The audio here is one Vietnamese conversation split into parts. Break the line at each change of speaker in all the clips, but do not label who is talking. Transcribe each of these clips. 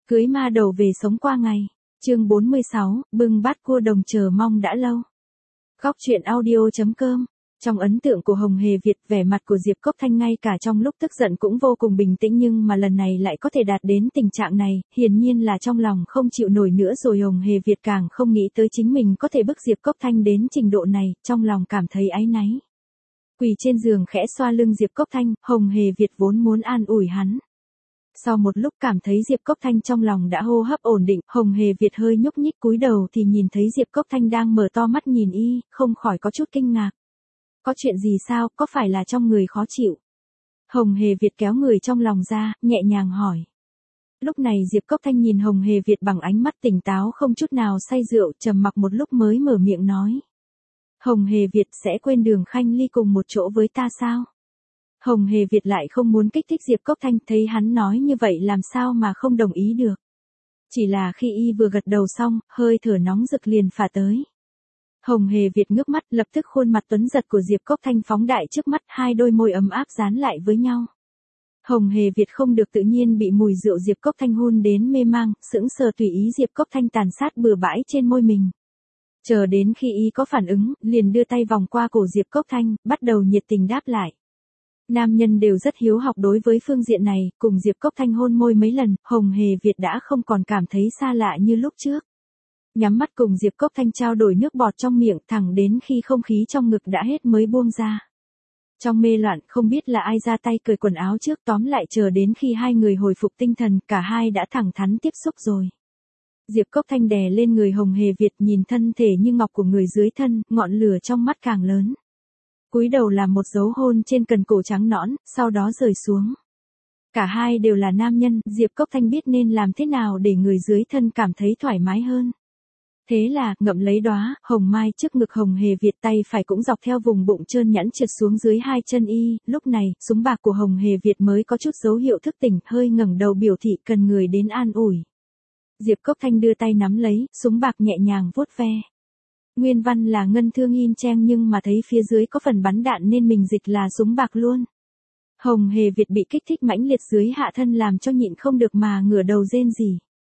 Cưới ma đầu về sống qua ngày. Chương 46, bưng bát cua đồng chờ mong đã lâu. Góc truyện audio.com. Trong ấn tượng của Hồng Hề Việt, vẻ mặt của Diệp Cốc Thanh ngay cả trong lúc tức giận cũng vô cùng bình tĩnh, nhưng mà lần này lại có thể đạt đến tình trạng này, hiển nhiên là trong lòng không chịu nổi nữa rồi. Hồng Hề Việt càng không nghĩ tới chính mình có thể bức Diệp Cốc Thanh đến trình độ này, trong lòng cảm thấy áy náy. Quỳ trên giường khẽ xoa lưng Diệp Cốc Thanh, Hồng Hề Việt vốn muốn an ủi hắn. Sau một lúc cảm thấy Diệp Cốc Thanh trong lòng đã hô hấp ổn định, Hồng Hề Việt hơi nhúc nhích cúi đầu thì nhìn thấy Diệp Cốc Thanh đang mở to mắt nhìn y, không khỏi có chút kinh ngạc. Có chuyện gì sao, có phải là trong người khó chịu? Hồng Hề Việt kéo người trong lòng ra, nhẹ nhàng hỏi. Lúc này Diệp Cốc Thanh nhìn Hồng Hề Việt bằng ánh mắt tỉnh táo không chút nào say rượu, trầm mặc một lúc mới mở miệng nói. Hồng Hề Việt sẽ quên Đường Khanh Ly cùng một chỗ với ta sao? Hồng Hề Việt lại không muốn kích thích Diệp Cốc Thanh, thấy hắn nói như vậy làm sao mà không đồng ý được. Chỉ là khi y vừa gật đầu xong, hơi thở nóng rực liền phả tới. Hồng Hề Việt ngước mắt, lập tức khuôn mặt tuấn giật của Diệp Cốc Thanh phóng đại trước mắt, hai đôi môi ấm áp dán lại với nhau. Hồng Hề Việt không được tự nhiên bị mùi rượu Diệp Cốc Thanh hôn đến mê mang, sững sờ tùy ý Diệp Cốc Thanh tàn sát bừa bãi trên môi mình. Chờ đến khi y có phản ứng, liền đưa tay vòng qua cổ Diệp Cốc Thanh, bắt đầu nhiệt tình đáp lại. Nam nhân đều rất hiếu học đối với phương diện này, cùng Diệp Cốc Thanh hôn môi mấy lần, Hồng Hề Việt đã không còn cảm thấy xa lạ như lúc trước. Nhắm mắt cùng Diệp Cốc Thanh trao đổi nước bọt trong miệng, thẳng đến khi không khí trong ngực đã hết mới buông ra. Trong mê loạn, không biết là ai ra tay cởi quần áo trước, tóm lại chờ đến khi hai người hồi phục tinh thần, cả hai đã thẳng thắn tiếp xúc rồi. Diệp Cốc Thanh đè lên người Hồng Hề Việt, nhìn thân thể như ngọc của người dưới thân, ngọn lửa trong mắt càng lớn. Cúi đầu làm một dấu hôn trên cần cổ trắng nõn, sau đó rời xuống. Cả hai đều là nam nhân, Diệp Cốc Thanh biết nên làm thế nào để người dưới thân cảm thấy thoải mái hơn. Thế là, ngậm lấy đóa hồng mai trước ngực Hồng Hề Việt, tay phải cũng dọc theo vùng bụng trơn nhẵn trượt xuống dưới hai chân y, lúc này, súng bạc của Hồng Hề Việt mới có chút dấu hiệu thức tỉnh, hơi ngẩng đầu biểu thị cần người đến an ủi. Diệp Cốc Thanh đưa tay nắm lấy, súng bạc nhẹ nhàng vuốt ve. Nguyên văn là ngân thương in chen nhưng mà thấy phía dưới có phần bắn đạn nên mình dịch là súng bạc luôn. Hồng Hề Việt bị kích thích mãnh liệt dưới hạ thân làm cho nhịn không được mà ngửa đầu rên rỉ.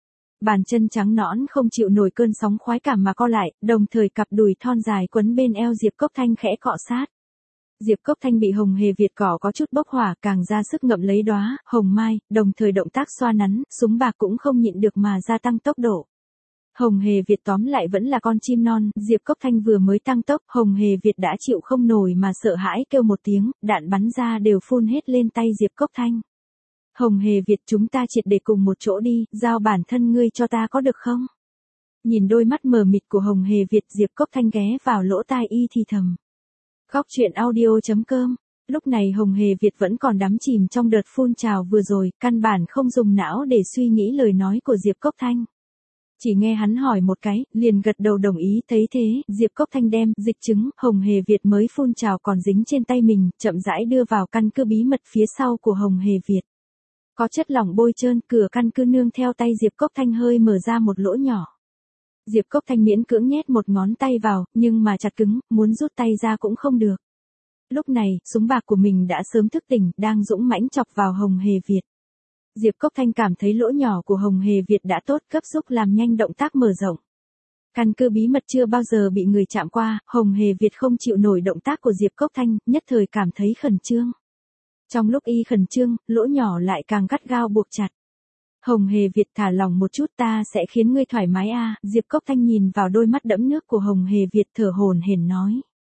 Bàn chân trắng nõn không chịu nổi cơn sóng khoái cảm mà co lại, đồng thời cặp đùi thon dài quấn bên eo Diệp Cốc Thanh khẽ cọ sát. Diệp Cốc Thanh bị Hồng Hề Việt cỏ có chút bốc hỏa, càng ra sức ngậm lấy đóa hồng mai, đồng thời động tác xoa nắn, súng bạc cũng không nhịn được mà gia tăng tốc độ. Hồng Hề Việt tóm lại vẫn là con chim non, Diệp Cốc Thanh vừa mới tăng tốc, Hồng Hề Việt đã chịu không nổi mà sợ hãi kêu một tiếng, đạn bắn ra đều phun hết lên tay Diệp Cốc Thanh. Hồng Hề Việt, chúng ta triệt để cùng một chỗ đi, giao bản thân ngươi cho ta có được không? Nhìn đôi mắt mờ mịt của Hồng Hề Việt, Diệp Cốc Thanh ghé vào lỗ tai y thì thầm. Góc truyện audio.com. Lúc này Hồng Hề Việt vẫn còn đắm chìm trong đợt phun trào vừa rồi, căn bản không dùng não để suy nghĩ lời nói của Diệp Cốc Thanh. Chỉ nghe hắn hỏi một cái, liền gật đầu đồng ý, thấy thế, Diệp Cốc Thanh đem dịch chứng Hồng Hề Việt mới phun trào còn dính trên tay mình, chậm rãi đưa vào căn cứ bí mật phía sau của Hồng Hề Việt. Có chất lỏng bôi trơn, cửa căn cứ nương theo tay Diệp Cốc Thanh hơi mở ra một lỗ nhỏ. Diệp Cốc Thanh miễn cưỡng nhét một ngón tay vào, nhưng mà chặt cứng, muốn rút tay ra cũng không được. Lúc này, súng bạc của mình đã sớm thức tỉnh, đang dũng mãnh chọc vào Hồng Hề Việt. Diệp Cốc Thanh cảm thấy lỗ nhỏ của Hồng Hề Việt đã tốt, gấp rút làm nhanh động tác mở rộng. Căn cứ bí mật chưa bao giờ bị người chạm qua, Hồng Hề Việt không chịu nổi động tác của Diệp Cốc Thanh, nhất thời cảm thấy khẩn trương. Trong lúc y khẩn trương, lỗ nhỏ lại càng gắt gao buộc chặt. Hồng Hề Việt, thả lòng một chút, ta sẽ khiến ngươi thoải mái a. Diệp Cốc Thanh nhìn vào đôi mắt đẫm nước của Hồng Hề Việt, thở hổn hển nói.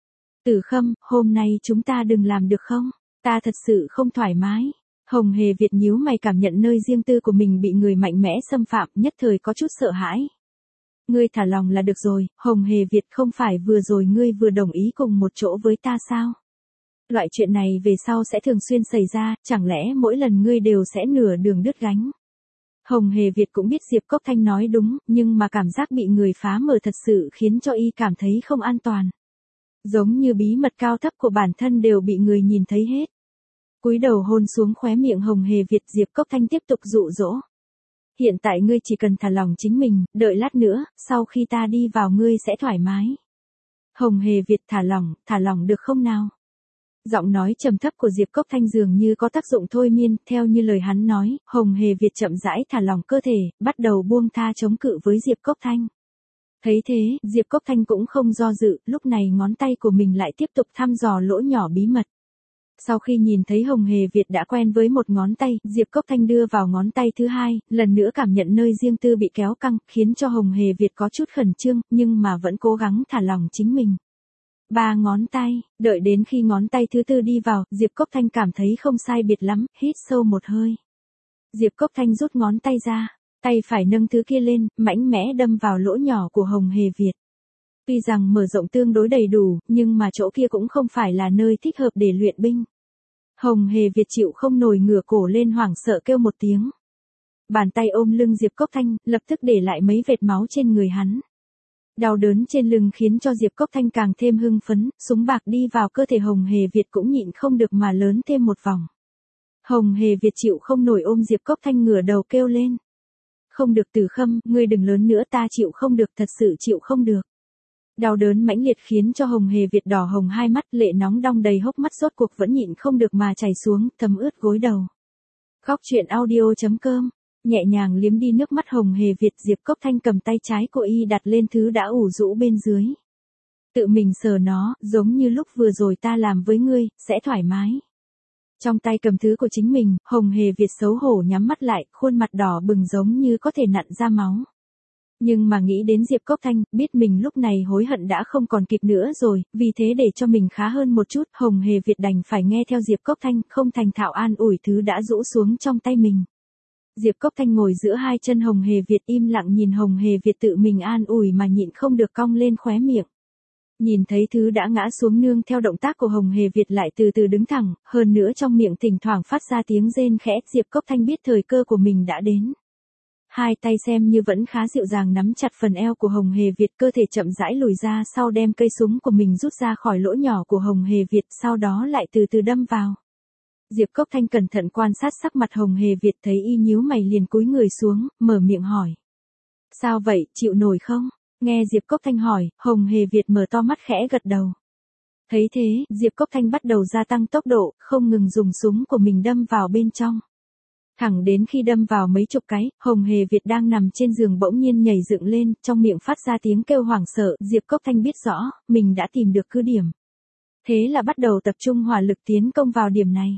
Tử Khâm, hôm nay chúng ta đừng làm được không? Ta thật sự không thoải mái. Hồng Hề Việt nhíu mày, cảm nhận nơi riêng tư của mình bị người mạnh mẽ xâm phạm, nhất thời có chút sợ hãi. Ngươi thả lòng là được rồi, Hồng Hề Việt, không phải vừa rồi ngươi vừa đồng ý cùng một chỗ với ta sao? Loại chuyện này về sau sẽ thường xuyên xảy ra, chẳng lẽ mỗi lần ngươi đều sẽ nửa đường đứt gánh? Hồng Hề Việt cũng biết Diệp Cốc Thanh nói đúng, nhưng mà cảm giác bị người phá mở thật sự khiến cho y cảm thấy không an toàn. Giống như bí mật cao thấp của bản thân đều bị người nhìn thấy hết. Cúi đầu hôn xuống khóe miệng Hồng Hề Việt, Diệp Cốc Thanh tiếp tục dụ dỗ. Hiện tại ngươi chỉ cần thả lòng chính mình, đợi lát nữa, sau khi ta đi vào ngươi sẽ thoải mái. Hồng Hề Việt, thả lòng được không nào? Giọng nói trầm thấp của Diệp Cốc Thanh dường như có tác dụng thôi miên, theo như lời hắn nói, Hồng Hề Việt chậm rãi thả lỏng cơ thể, bắt đầu buông tha chống cự với Diệp Cốc Thanh. Thấy thế, Diệp Cốc Thanh cũng không do dự, lúc này ngón tay của mình lại tiếp tục thăm dò lỗ nhỏ bí mật. Sau khi nhìn thấy Hồng Hề Việt đã quen với một ngón tay, Diệp Cốc Thanh đưa vào ngón tay thứ hai, lần nữa cảm nhận nơi riêng tư bị kéo căng, khiến cho Hồng Hề Việt có chút khẩn trương, nhưng mà vẫn cố gắng thả lỏng chính mình. 3 ngón tay, đợi đến khi ngón tay thứ tư đi vào, Diệp Cốc Thanh cảm thấy không sai biệt lắm, hít sâu một hơi. Diệp Cốc Thanh rút ngón tay ra, tay phải nâng thứ kia lên, mạnh mẽ đâm vào lỗ nhỏ của Hồng Hề Việt. Tuy rằng mở rộng tương đối đầy đủ, nhưng mà chỗ kia cũng không phải là nơi thích hợp để luyện binh. Hồng Hề Việt chịu không nổi ngửa cổ lên hoảng sợ kêu một tiếng. Bàn tay ôm lưng Diệp Cốc Thanh, lập tức để lại mấy vệt máu trên người hắn. Đau đớn trên lưng khiến cho Diệp Cốc Thanh càng thêm hưng phấn, súng bạc đi vào cơ thể Hồng Hề Việt cũng nhịn không được mà lớn thêm một vòng. Hồng Hề Việt chịu không nổi ôm Diệp Cốc Thanh ngửa đầu kêu lên. Không được Từ Khâm, ngươi đừng lớn nữa, ta chịu không được, thật sự chịu không được. Đau đớn mãnh liệt khiến cho Hồng Hề Việt đỏ hồng hai mắt, lệ nóng đong đầy hốc mắt, rốt cuộc vẫn nhịn không được mà chảy xuống, thấm ướt gối đầu. Góc truyện audio.com, nhẹ nhàng liếm đi nước mắt Hồng Hề Việt, Diệp Cốc Thanh cầm tay trái của y đặt lên thứ đã ủ rũ bên dưới. Tự mình sờ nó, giống như lúc vừa rồi ta làm với ngươi, sẽ thoải mái. Trong tay cầm thứ của chính mình, Hồng Hề Việt xấu hổ nhắm mắt lại, khuôn mặt đỏ bừng giống như có thể nặn ra máu. Nhưng mà nghĩ đến Diệp Cốc Thanh, biết mình lúc này hối hận đã không còn kịp nữa rồi, vì thế để cho mình khá hơn một chút, Hồng Hề Việt đành phải nghe theo Diệp Cốc Thanh, không thành thạo an ủi thứ đã rũ xuống trong tay mình. Diệp Cốc Thanh ngồi giữa hai chân Hồng Hề Việt im lặng nhìn Hồng Hề Việt tự mình an ủi mà nhịn không được cong lên khóe miệng. Nhìn thấy thứ đã ngã xuống nương theo động tác của Hồng Hề Việt lại từ từ đứng thẳng, hơn nữa trong miệng thỉnh thoảng phát ra tiếng rên khẽ, Diệp Cốc Thanh biết thời cơ của mình đã đến. Hai tay xem như vẫn khá dịu dàng nắm chặt phần eo của Hồng Hề Việt, cơ thể chậm rãi lùi ra sau đem cây súng của mình rút ra khỏi lỗ nhỏ của Hồng Hề Việt, sau đó lại từ từ đâm vào. Diệp Cốc Thanh cẩn thận quan sát sắc mặt Hồng Hề Việt, thấy y nhíu mày liền cúi người xuống, mở miệng hỏi. Sao vậy, chịu nổi không? Nghe Diệp Cốc Thanh hỏi, Hồng Hề Việt mở to mắt khẽ gật đầu. Thấy thế, Diệp Cốc Thanh bắt đầu gia tăng tốc độ, không ngừng dùng súng của mình đâm vào bên trong. Thẳng đến khi đâm vào mấy chục cái, Hồng Hề Việt đang nằm trên giường bỗng nhiên nhảy dựng lên, trong miệng phát ra tiếng kêu hoảng sợ, Diệp Cốc Thanh biết rõ, mình đã tìm được cứ điểm. Thế là bắt đầu tập trung hỏa lực tiến công vào điểm này.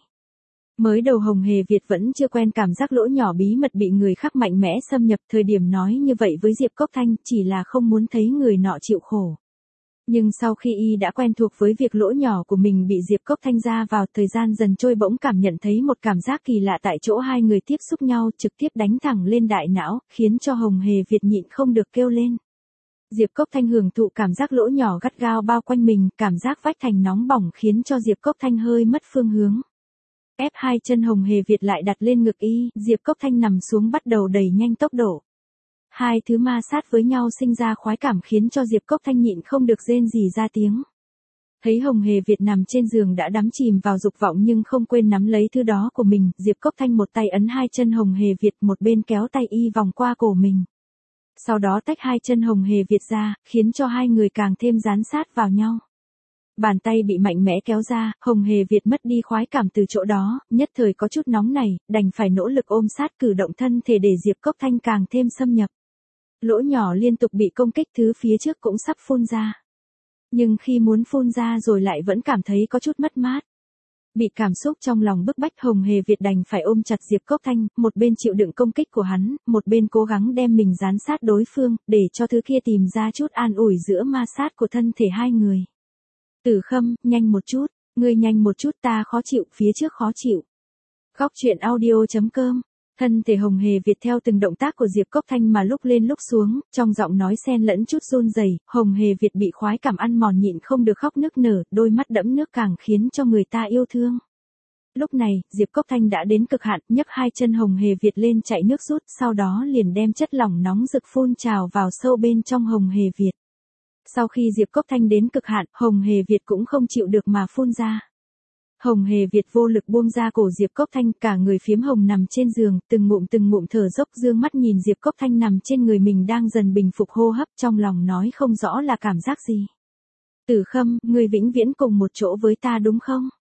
Mới đầu Hồng Hề Việt vẫn chưa quen cảm giác lỗ nhỏ bí mật bị người khác mạnh mẽ xâm nhập, thời điểm nói như vậy với Diệp Cốc Thanh chỉ là không muốn thấy người nọ chịu khổ. Nhưng sau khi y đã quen thuộc với việc lỗ nhỏ của mình bị Diệp Cốc Thanh ra vào, thời gian dần trôi bỗng cảm nhận thấy một cảm giác kỳ lạ tại chỗ hai người tiếp xúc nhau, trực tiếp đánh thẳng lên đại não, khiến cho Hồng Hề Việt nhịn không được kêu lên. Diệp Cốc Thanh hưởng thụ cảm giác lỗ nhỏ gắt gao bao quanh mình, cảm giác vách thành nóng bỏng khiến cho Diệp Cốc Thanh hơi mất phương hướng. Ép hai chân Hồng Hề Việt lại đặt lên ngực y, Diệp Cốc Thanh nằm xuống bắt đầu đẩy nhanh tốc độ. Hai thứ ma sát với nhau sinh ra khoái cảm khiến cho Diệp Cốc Thanh nhịn không được rên rỉ ra tiếng. Thấy Hồng Hề Việt nằm trên giường đã đắm chìm vào dục vọng nhưng không quên nắm lấy thứ đó của mình, Diệp Cốc Thanh một tay ấn hai chân Hồng Hề Việt, một bên kéo tay y vòng qua cổ mình. Sau đó tách hai chân Hồng Hề Việt ra, khiến cho hai người càng thêm dán sát vào nhau. Bàn tay bị mạnh mẽ kéo ra, Hồng Hề Việt mất đi khoái cảm từ chỗ đó, nhất thời có chút nóng nảy, đành phải nỗ lực ôm sát cử động thân thể để Diệp Cốc Thanh càng thêm xâm nhập. Lỗ nhỏ liên tục bị công kích, thứ phía trước cũng sắp phun ra. Nhưng khi muốn phun ra rồi lại vẫn cảm thấy có chút mất mát. Bị cảm xúc trong lòng bức bách, Hồng Hề Việt đành phải ôm chặt Diệp Cốc Thanh, một bên chịu đựng công kích của hắn, một bên cố gắng đem mình dán sát đối phương, để cho thứ kia tìm ra chút an ủi giữa ma sát của thân thể hai người. Từ Khâm, nhanh một chút, ngươi nhanh một chút, ta khó chịu, phía trước khó chịu. Góc truyện audio.com. Thân thể Hồng Hề Việt theo từng động tác của Diệp Cốc Thanh mà lúc lên lúc xuống, trong giọng nói xen lẫn chút run rẩy, Hồng Hề Việt bị khoái cảm ăn mòn nhịn không được khóc nức nở, đôi mắt đẫm nước càng khiến cho người ta yêu thương. Lúc này, Diệp Cốc Thanh đã đến cực hạn, nhấc hai chân Hồng Hề Việt lên chạy nước rút, sau đó liền đem chất lỏng nóng rực phun trào vào sâu bên trong Hồng Hề Việt. Sau khi Diệp Cốc Thanh đến cực hạn, Hồng Hề Việt cũng không chịu được mà phun ra. Hồng Hề Việt vô lực buông ra cổ Diệp Cốc Thanh, cả người phiếm hồng nằm trên giường, từng ngụm thở dốc, dương mắt nhìn Diệp Cốc Thanh nằm trên người mình đang dần bình phục hô hấp, trong lòng nói không rõ là cảm giác gì. Từ Khâm, ngươi vĩnh viễn cùng một chỗ với ta đúng không?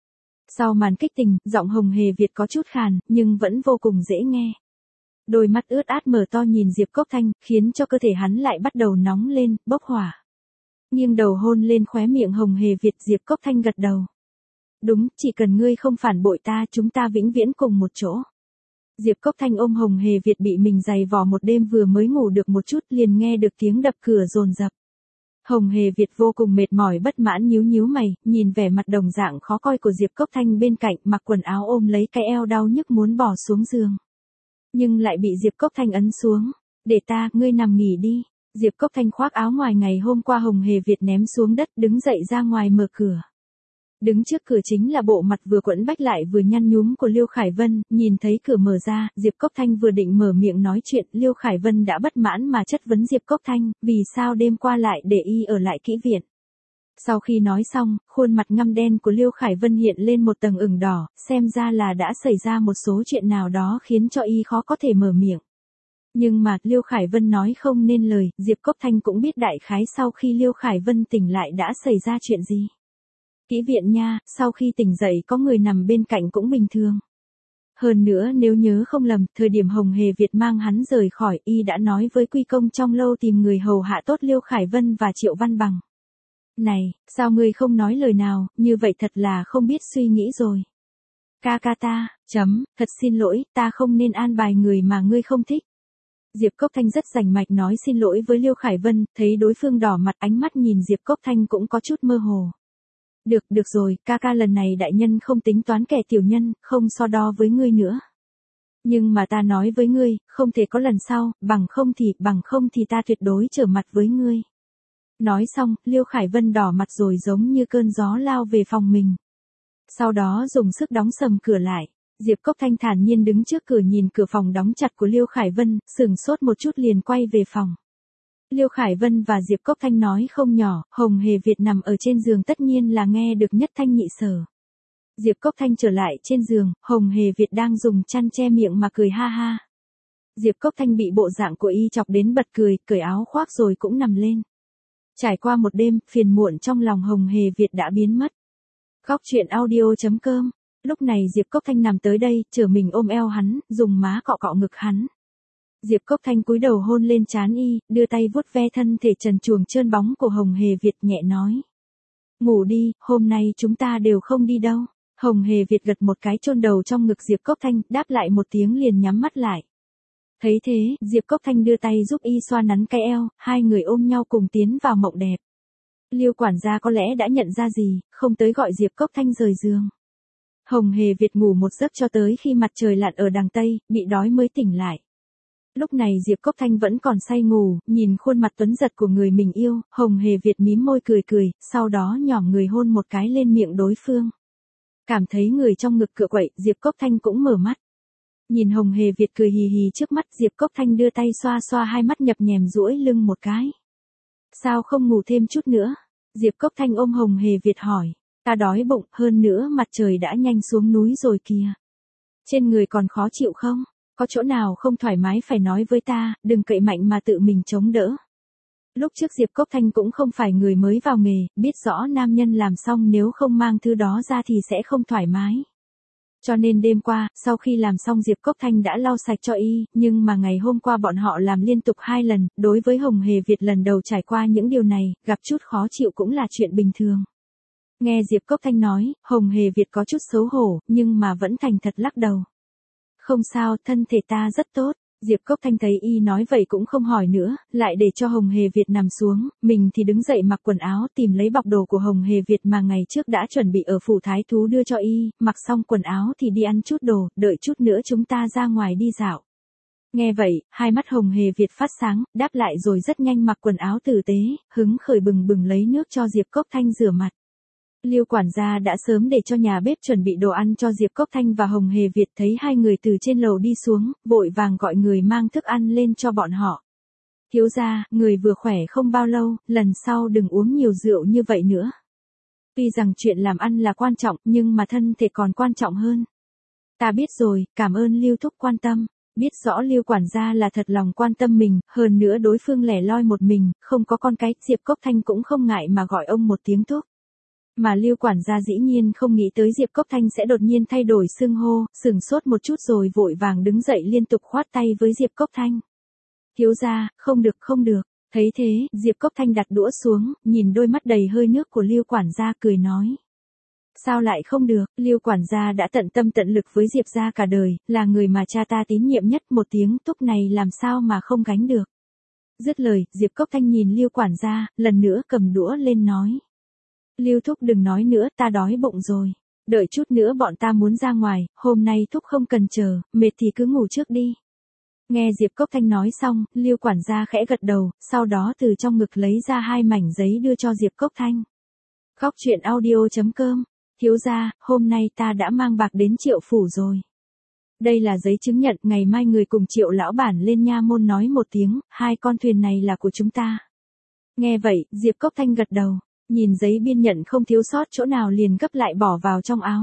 Sau màn kích tình, giọng Hồng Hề Việt có chút khàn, nhưng vẫn vô cùng dễ nghe. Đôi mắt ướt át mở to nhìn Diệp Cốc Thanh, khiến cho cơ thể hắn lại bắt đầu nóng lên, bốc hỏa. Nghiêng đầu hôn lên khóe miệng Hồng Hề Việt, Diệp Cốc Thanh gật đầu. Đúng, chỉ cần ngươi không phản bội ta, chúng ta vĩnh viễn cùng một chỗ. Diệp Cốc Thanh ôm Hồng Hề Việt bị mình giày vò một đêm vừa mới ngủ được một chút liền nghe được tiếng đập cửa dồn dập. Hồng Hề Việt vô cùng mệt mỏi bất mãn nhíu nhíu mày, nhìn vẻ mặt đồng dạng khó coi của Diệp Cốc Thanh bên cạnh, mặc quần áo ôm lấy cái eo đau nhức muốn bỏ xuống giường. Nhưng lại bị Diệp Cốc Thanh ấn xuống. Để ta, ngươi nằm nghỉ đi. Diệp Cốc Thanh khoác áo ngoài ngày hôm qua Hồng Hề Việt ném xuống đất, đứng dậy ra ngoài mở cửa. Đứng trước cửa chính là bộ mặt vừa quẫn bách lại vừa nhăn nhúm của Liêu Khải Vân, nhìn thấy cửa mở ra, Diệp Cốc Thanh vừa định mở miệng nói chuyện, Liêu Khải Vân đã bất mãn mà chất vấn Diệp Cốc Thanh, vì sao đêm qua lại để y ở lại kỹ viện. Sau khi nói xong, khuôn mặt ngăm đen của Liêu Khải Vân hiện lên một tầng ửng đỏ, xem ra là đã xảy ra một số chuyện nào đó khiến cho y khó có thể mở miệng. Nhưng mà, Liêu Khải Vân nói không nên lời, Diệp Cốc Thanh cũng biết đại khái sau khi Liêu Khải Vân tỉnh lại đã xảy ra chuyện gì. Kỹ viện nha, sau khi tỉnh dậy có người nằm bên cạnh cũng bình thường. Hơn nữa nếu nhớ không lầm, thời điểm Hồng Hề Việt mang hắn rời khỏi, y đã nói với Quy Công trong lâu tìm người hầu hạ tốt Liêu Khải Vân và Triệu Văn Bằng. Này, sao ngươi không nói lời nào, như vậy thật là không biết suy nghĩ rồi. Ca ca ta, thật xin lỗi, ta không nên an bài người mà ngươi không thích. Diệp Cốc Thanh rất rành mạch nói xin lỗi với Liêu Khải Vân, thấy đối phương đỏ mặt ánh mắt nhìn Diệp Cốc Thanh cũng có chút mơ hồ. Được rồi, ca ca lần này đại nhân không tính toán kẻ tiểu nhân, không so đo với ngươi nữa. Nhưng mà ta nói với ngươi, không thể có lần sau, bằng không thì ta tuyệt đối trở mặt với ngươi. Nói xong, Liêu Khải Vân đỏ mặt rồi giống như cơn gió lao về phòng mình. Sau đó dùng sức đóng sầm cửa lại. Diệp Cốc Thanh thản nhiên đứng trước cửa nhìn cửa phòng đóng chặt của Liêu Khải Vân, sửng sốt một chút liền quay về phòng. Liêu Khải Vân và Diệp Cốc Thanh nói không nhỏ, Hồng Hề Việt nằm ở trên giường tất nhiên là nghe được nhất thanh nhị sở. Diệp Cốc Thanh trở lại trên giường, Hồng Hề Việt đang dùng chăn che miệng mà cười ha ha. Diệp Cốc Thanh bị bộ dạng của y chọc đến bật cười, cởi áo khoác rồi cũng nằm lên. Trải qua một đêm, phiền muộn trong lòng Hồng Hề Việt đã biến mất. Góc truyện audio.com. Lúc này Diệp Cốc Thanh nằm tới đây, trở mình ôm eo hắn, dùng má cọ cọ ngực hắn. Diệp Cốc Thanh cúi đầu hôn lên trán y, đưa tay vuốt ve thân thể trần truồng trơn bóng của Hồng Hề Việt nhẹ nói. Ngủ đi, hôm nay chúng ta đều không đi đâu. Hồng Hề Việt gật một cái chôn đầu trong ngực Diệp Cốc Thanh, đáp lại một tiếng liền nhắm mắt lại. Thấy thế, Diệp Cốc Thanh đưa tay giúp y xoa nắn cái eo, hai người ôm nhau cùng tiến vào mộng đẹp. Liêu quản gia có lẽ đã nhận ra gì, không tới gọi Diệp Cốc Thanh rời giường. Hồng Hề Việt ngủ một giấc cho tới khi mặt trời lặn ở đằng Tây, bị đói mới tỉnh lại. Lúc này Diệp Cốc Thanh vẫn còn say ngủ, nhìn khuôn mặt tuấn giật của người mình yêu, Hồng Hề Việt mím môi cười, sau đó nhỏm người hôn một cái lên miệng đối phương. Cảm thấy người trong ngực cựa quậy, Diệp Cốc Thanh cũng mở mắt. Nhìn Hồng Hề Việt cười hì hì trước mắt, Diệp Cốc Thanh đưa tay xoa xoa hai mắt nhập nhèm duỗi lưng một cái. Sao không ngủ thêm chút nữa? Diệp Cốc Thanh ôm Hồng Hề Việt hỏi. Ta đói bụng, hơn nữa mặt trời đã nhanh xuống núi rồi kìa. Trên người còn khó chịu không? Có chỗ nào không thoải mái phải nói với ta, đừng cậy mạnh mà tự mình chống đỡ. Lúc trước Diệp Cốc Thanh cũng không phải người mới vào nghề, biết rõ nam nhân làm xong nếu không mang thứ đó ra thì sẽ không thoải mái. Cho nên đêm qua, sau khi làm xong Diệp Cốc Thanh đã lau sạch cho y, nhưng mà ngày hôm qua bọn họ làm liên tục 2 lần, đối với Hồng Hề Việt lần đầu trải qua những điều này, gặp chút khó chịu cũng là chuyện bình thường. Nghe Diệp Cốc Thanh nói, Hồng Hề Việt có chút xấu hổ, nhưng mà vẫn thành thật lắc đầu. Không sao, thân thể ta rất tốt. Diệp Cốc Thanh thấy y nói vậy cũng không hỏi nữa, lại để cho Hồng Hề Việt nằm xuống, mình thì đứng dậy mặc quần áo tìm lấy bọc đồ của Hồng Hề Việt mà ngày trước đã chuẩn bị ở phủ thái thú đưa cho y, mặc xong quần áo thì đi ăn chút đồ, đợi chút nữa chúng ta ra ngoài đi dạo. Nghe vậy, hai mắt Hồng Hề Việt phát sáng, đáp lại rồi rất nhanh mặc quần áo tử tế, hứng khởi bừng bừng lấy nước cho Diệp Cốc Thanh rửa mặt. Liêu quản gia đã sớm để cho nhà bếp chuẩn bị đồ ăn cho Diệp Cốc Thanh và Hồng Hề Việt, thấy hai người từ trên lầu đi xuống, vội vàng gọi người mang thức ăn lên cho bọn họ. Thiếu gia, người vừa khỏe không bao lâu, lần sau đừng uống nhiều rượu như vậy nữa. Tuy rằng chuyện làm ăn là quan trọng, nhưng mà thân thể còn quan trọng hơn. Ta biết rồi, cảm ơn Liêu thúc quan tâm. Biết rõ Liêu quản gia là thật lòng quan tâm mình, hơn nữa đối phương lẻ loi một mình, không có con cái, Diệp Cốc Thanh cũng không ngại mà gọi ông một tiếng thúc. Mà Lưu quản gia dĩ nhiên không nghĩ tới Diệp Cốc Thanh sẽ đột nhiên thay đổi xưng hô, sừng sốt một chút rồi vội vàng đứng dậy liên tục khoát tay với Diệp Cốc Thanh. Thiếu gia, không được không được. Thấy thế, Diệp Cốc Thanh đặt đũa xuống, nhìn đôi mắt đầy hơi nước của Lưu quản gia cười nói. Sao lại không được, Lưu quản gia đã tận tâm tận lực với Diệp gia cả đời, là người mà cha ta tín nhiệm nhất, một tiếng thúc này làm sao mà không gánh được. Dứt lời, Diệp Cốc Thanh nhìn Lưu quản gia, lần nữa cầm đũa lên nói. Lưu thúc đừng nói nữa, ta đói bụng rồi. Đợi chút nữa bọn ta muốn ra ngoài, hôm nay thúc không cần chờ, mệt thì cứ ngủ trước đi. Nghe Diệp Cốc Thanh nói xong, Lưu quản gia khẽ gật đầu, sau đó từ trong ngực lấy ra 2 mảnh giấy đưa cho Diệp Cốc Thanh. Khóc chuyện audio.com. Thiếu gia, hôm nay ta đã mang bạc đến Triệu phủ rồi. Đây là giấy chứng nhận, ngày mai người cùng Triệu lão bản lên nha môn nói một tiếng, 2 con thuyền này là của chúng ta. Nghe vậy, Diệp Cốc Thanh gật đầu, nhìn giấy biên nhận không thiếu sót chỗ nào liền gấp lại bỏ vào trong áo.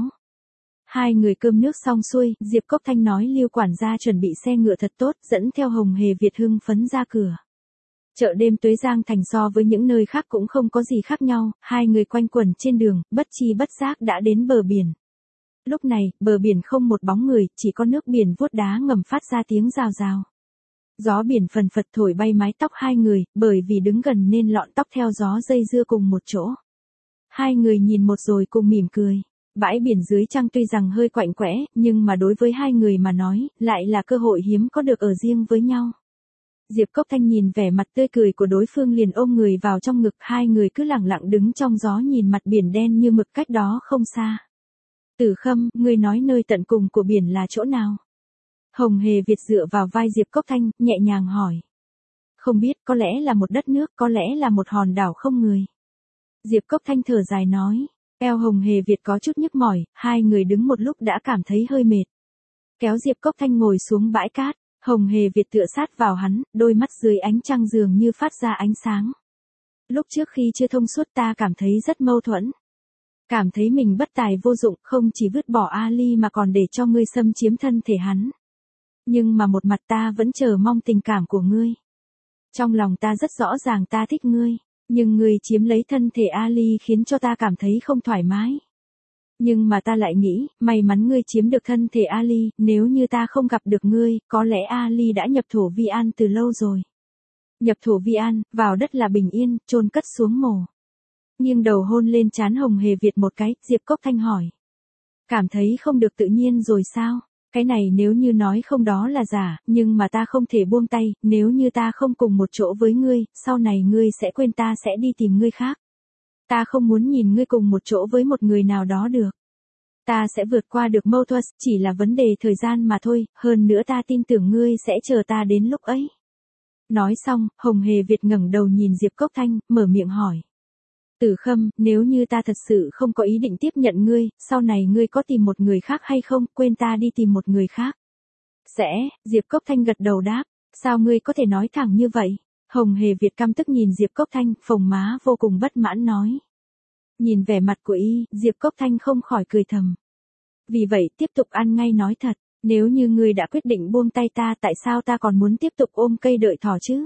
2 người cơm nước xong xuôi, Diệp Cốc Thanh nói Lưu quản gia chuẩn bị xe ngựa thật tốt, dẫn theo Hồng Hề Việt hưng phấn ra cửa. Chợ đêm Tuế Giang Thành so với những nơi khác cũng không có gì khác nhau, 2 người quanh quẩn trên đường, bất chi bất giác đã đến bờ biển. Lúc này, bờ biển không một bóng người, chỉ có nước biển vuốt đá ngầm phát ra tiếng rào rào. Gió biển phần phật thổi bay mái tóc 2 người, bởi vì đứng gần nên lọn tóc theo gió dây dưa cùng một chỗ. 2 người nhìn một rồi cùng mỉm cười. Bãi biển dưới trăng tuy rằng hơi quạnh quẽ, nhưng mà đối với 2 người mà nói, lại là cơ hội hiếm có được ở riêng với nhau. Diệp Cốc Thanh nhìn vẻ mặt tươi cười của đối phương liền ôm người vào trong ngực, 2 người cứ lặng lặng đứng trong gió nhìn mặt biển đen như mực cách đó không xa. Tử Khâm, ngươi nói nơi tận cùng của biển là chỗ nào? Hồng Hề Việt dựa vào vai Diệp Cốc Thanh, nhẹ nhàng hỏi. Không biết, có lẽ là một đất nước, có lẽ là một hòn đảo không người. Diệp Cốc Thanh thở dài nói. Eo Hồng Hề Việt có chút nhức mỏi, 2 người đứng một lúc đã cảm thấy hơi mệt. Kéo Diệp Cốc Thanh ngồi xuống bãi cát, Hồng Hề Việt tựa sát vào hắn, đôi mắt dưới ánh trăng dường như phát ra ánh sáng. Lúc trước khi chưa thông suốt ta cảm thấy rất mâu thuẫn. Cảm thấy mình bất tài vô dụng, không chỉ vứt bỏ Ali mà còn để cho ngươi xâm chiếm thân thể hắn. Nhưng mà một mặt ta vẫn chờ mong tình cảm của ngươi. Trong lòng ta rất rõ ràng ta thích ngươi. Nhưng ngươi chiếm lấy thân thể Ali khiến cho ta cảm thấy không thoải mái. Nhưng mà ta lại nghĩ, may mắn ngươi chiếm được thân thể Ali, nếu như ta không gặp được ngươi, có lẽ Ali đã nhập thổ Vi An từ lâu rồi. Nhập thổ Vi An, vào đất là bình yên, chôn cất xuống mồ. Nghiêng đầu hôn lên trán Hồng Hề Việt một cái, Diệp Cốc Thanh hỏi. Cảm thấy không được tự nhiên rồi sao? Cái này nếu như nói không đó là giả, nhưng mà ta không thể buông tay, nếu như ta không cùng một chỗ với ngươi, sau này ngươi sẽ quên ta sẽ đi tìm ngươi khác. Ta không muốn nhìn ngươi cùng một chỗ với một người nào đó được. Ta sẽ vượt qua được mâu thuẫn, chỉ là vấn đề thời gian mà thôi, hơn nữa ta tin tưởng ngươi sẽ chờ ta đến lúc ấy. Nói xong, Hồng Hề Việt ngẩng đầu nhìn Diệp Cốc Thanh, mở miệng hỏi. Tử Khâm, nếu như ta thật sự không có ý định tiếp nhận ngươi, sau này ngươi có tìm một người khác hay không, quên ta đi tìm một người khác. Sẽ, Diệp Cốc Thanh gật đầu đáp, sao ngươi có thể nói thẳng như vậy? Hồng Hề Việt căm tức nhìn Diệp Cốc Thanh, phồng má vô cùng bất mãn nói. Nhìn vẻ mặt của y, Diệp Cốc Thanh không khỏi cười thầm. Vì vậy, tiếp tục ăn ngay nói thật, nếu như ngươi đã quyết định buông tay ta, tại sao ta còn muốn tiếp tục ôm cây đợi thỏ chứ?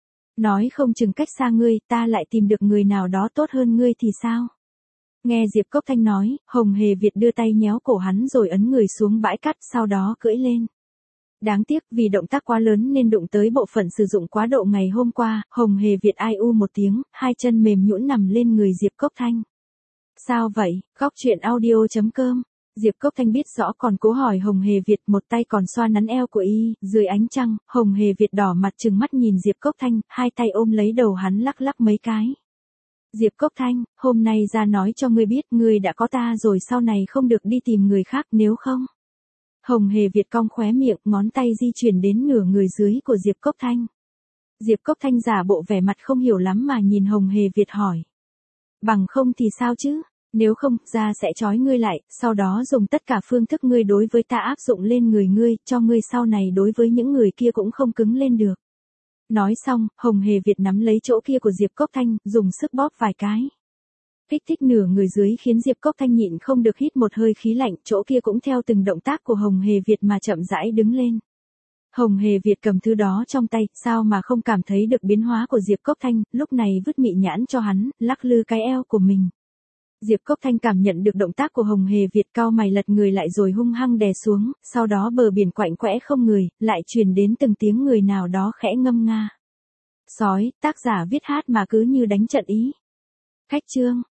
Nói không chừng cách xa ngươi, ta lại tìm được người nào đó tốt hơn ngươi thì sao? Nghe Diệp Cốc Thanh nói, Hồng Hề Việt đưa tay nhéo cổ hắn rồi ấn người xuống bãi cát, sau đó cưỡi lên. Đáng tiếc vì động tác quá lớn nên đụng tới bộ phận sử dụng quá độ ngày hôm qua, Hồng Hề Việt ai u một tiếng, 2 chân mềm nhũn nằm lên người Diệp Cốc Thanh. Sao vậy? Khóc chuyện audio.com. Diệp Cốc Thanh biết rõ còn cố hỏi Hồng Hề Việt, một tay còn xoa nắn eo của y, dưới ánh trăng, Hồng Hề Việt đỏ mặt trừng mắt nhìn Diệp Cốc Thanh, 2 tay ôm lấy đầu hắn lắc lắc mấy cái. Diệp Cốc Thanh, hôm nay ra nói cho ngươi biết, ngươi đã có ta rồi, sau này không được đi tìm người khác, nếu không. Hồng Hề Việt cong khóe miệng, ngón tay di chuyển đến nửa người dưới của Diệp Cốc Thanh. Diệp Cốc Thanh giả bộ vẻ mặt không hiểu lắm mà nhìn Hồng Hề Việt hỏi. Bằng không thì sao chứ? Nếu không, ra sẽ trói ngươi lại, sau đó dùng tất cả phương thức ngươi đối với ta áp dụng lên người ngươi, cho ngươi sau này đối với những người kia cũng không cứng lên được. Nói xong, Hồng Hề Việt nắm lấy chỗ kia của Diệp Cốc Thanh, dùng sức bóp vài cái. Kích thích nửa người dưới khiến Diệp Cốc Thanh nhịn không được hít một hơi khí lạnh, chỗ kia cũng theo từng động tác của Hồng Hề Việt mà chậm rãi đứng lên. Hồng Hề Việt cầm thứ đó trong tay, sao mà không cảm thấy được biến hóa của Diệp Cốc Thanh, lúc này vứt mị nhãn cho hắn, lắc lư cái eo của mình. Diệp Cốc Thanh cảm nhận được động tác của Hồng Hề Việt, cau mày lật người lại rồi hung hăng đè xuống, sau đó bờ biển quạnh quẽ không người, lại truyền đến từng tiếng người nào đó khẽ ngâm nga. Sói, tác giả viết hát mà cứ như đánh trận ý. Khách chương.